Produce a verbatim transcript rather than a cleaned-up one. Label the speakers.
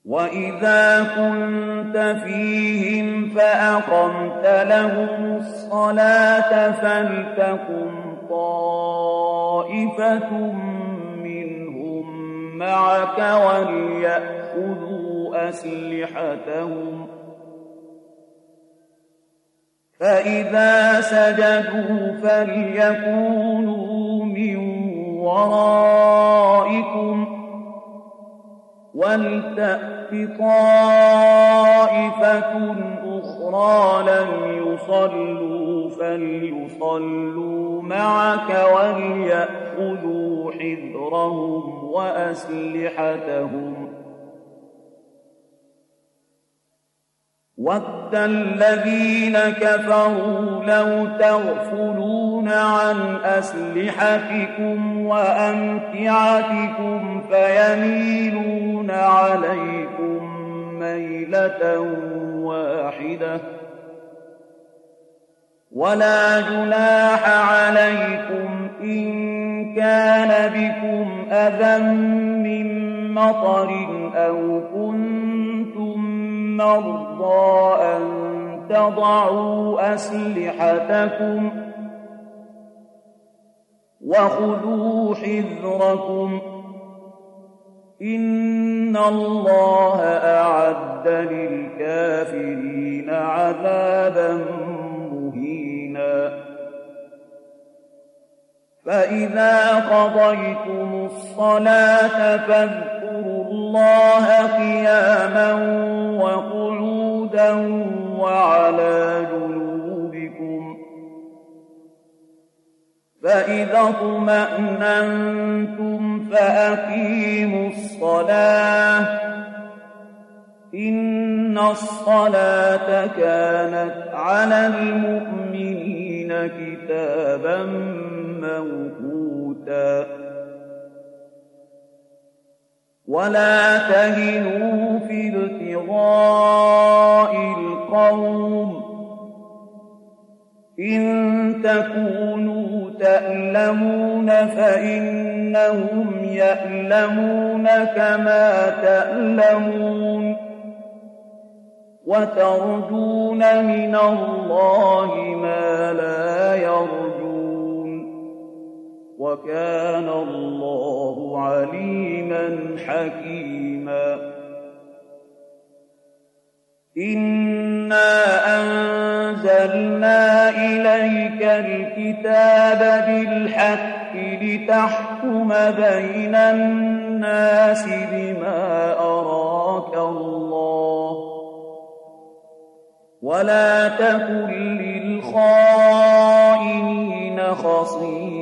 Speaker 1: وَإِذَا كُنتَ فِيهِمْ فَأَقَمْتَ لَهُمُ الصَّلَاةَ فَلْتَقُمْ طَائِفَةٌ مِّنْهُم مَّعَكَ وَلْيَأْخُذُوا أَسْلِحَتَهُمْ ۖ فَإِذَا سَجَدُوا فَلْيَكُونُوا مِن وَرَائِكُمْ ۖ وَلْتَأْتِ طَائِفَةٌ أُخْرَىٰ لَمْ يُصَلُّوا فَلْيُصَلُّوا مَعَكَ وَلْيَأْخُذُوا حِذْرَهُمْ وَأَسْلِحَتَهُمْ ۗ وَدَّ الَّذِينَ كَفَرُوا لَوْ تَغْفُلُونَ عَنْ أَسْلِحَتِكُمْ وَأَمْتِعَتِكُمْ فَيَمِيلُونَ عَلَيْكُم مَّيْلَةً وَاحِدَةً ۚ وَلَا جُنَاحَ عَلَيْكُمْ إِن كَانَ بِكُمْ أَذًى مِّن مَّطَرٍ أَوْ كُنتُم مَّرْضَىٰ أَن تَضَعُوا أَسْلِحَتَكُمْ ۖ وَخُذُوا حِذْرَكُمْ ۗ إِنَّ اللَّهَ أَعَدَّ لِلْكَافِرِينَ عَذَابًا مُّهِينًا. فَإِذَا قَضَيْتُمُ الصَّلَاةَ فاذكروا اللَّهَ قِيَامًا وَقُعُودًا وَعَلَىٰ جُنُوبِكُمْ ۚ فَإِذَا اطْمَأْنَنتُمْ فَأَقِيمُوا الصَّلَاةَ ۚ إِنَّ الصَّلَاةَ كَانَتْ عَلَى الْمُؤْمِنِينَ كِتَابًا مَّوْقُوتًا. وَلَا تَهِنُوا فِي ابْتِغَاءِ الْقَوْمِ ۖ إِن تَكُونُوا تَأْلَمُونَ فَإِنَّهُمْ يَأْلَمُونَ كَمَا تَأْلَمُونَ ۖ وَتَرْجُونَ مِنَ اللَّهِ مَا لَا يَرْجُونَ ۗ وَكَانَ اللَّهُ عَلِيمًا حَكِيمًا. إِنَّا أَنزَلْنَا إِلَيْكَ الْكِتَابَ بِالْحَقِّ لِتَحْكُمَ بَيْنَ النَّاسِ بِمَا أَرَاكَ اللَّهُ ۚ وَلَا تَكُن لِّلْخَائِنِينَ خَصِيمًا.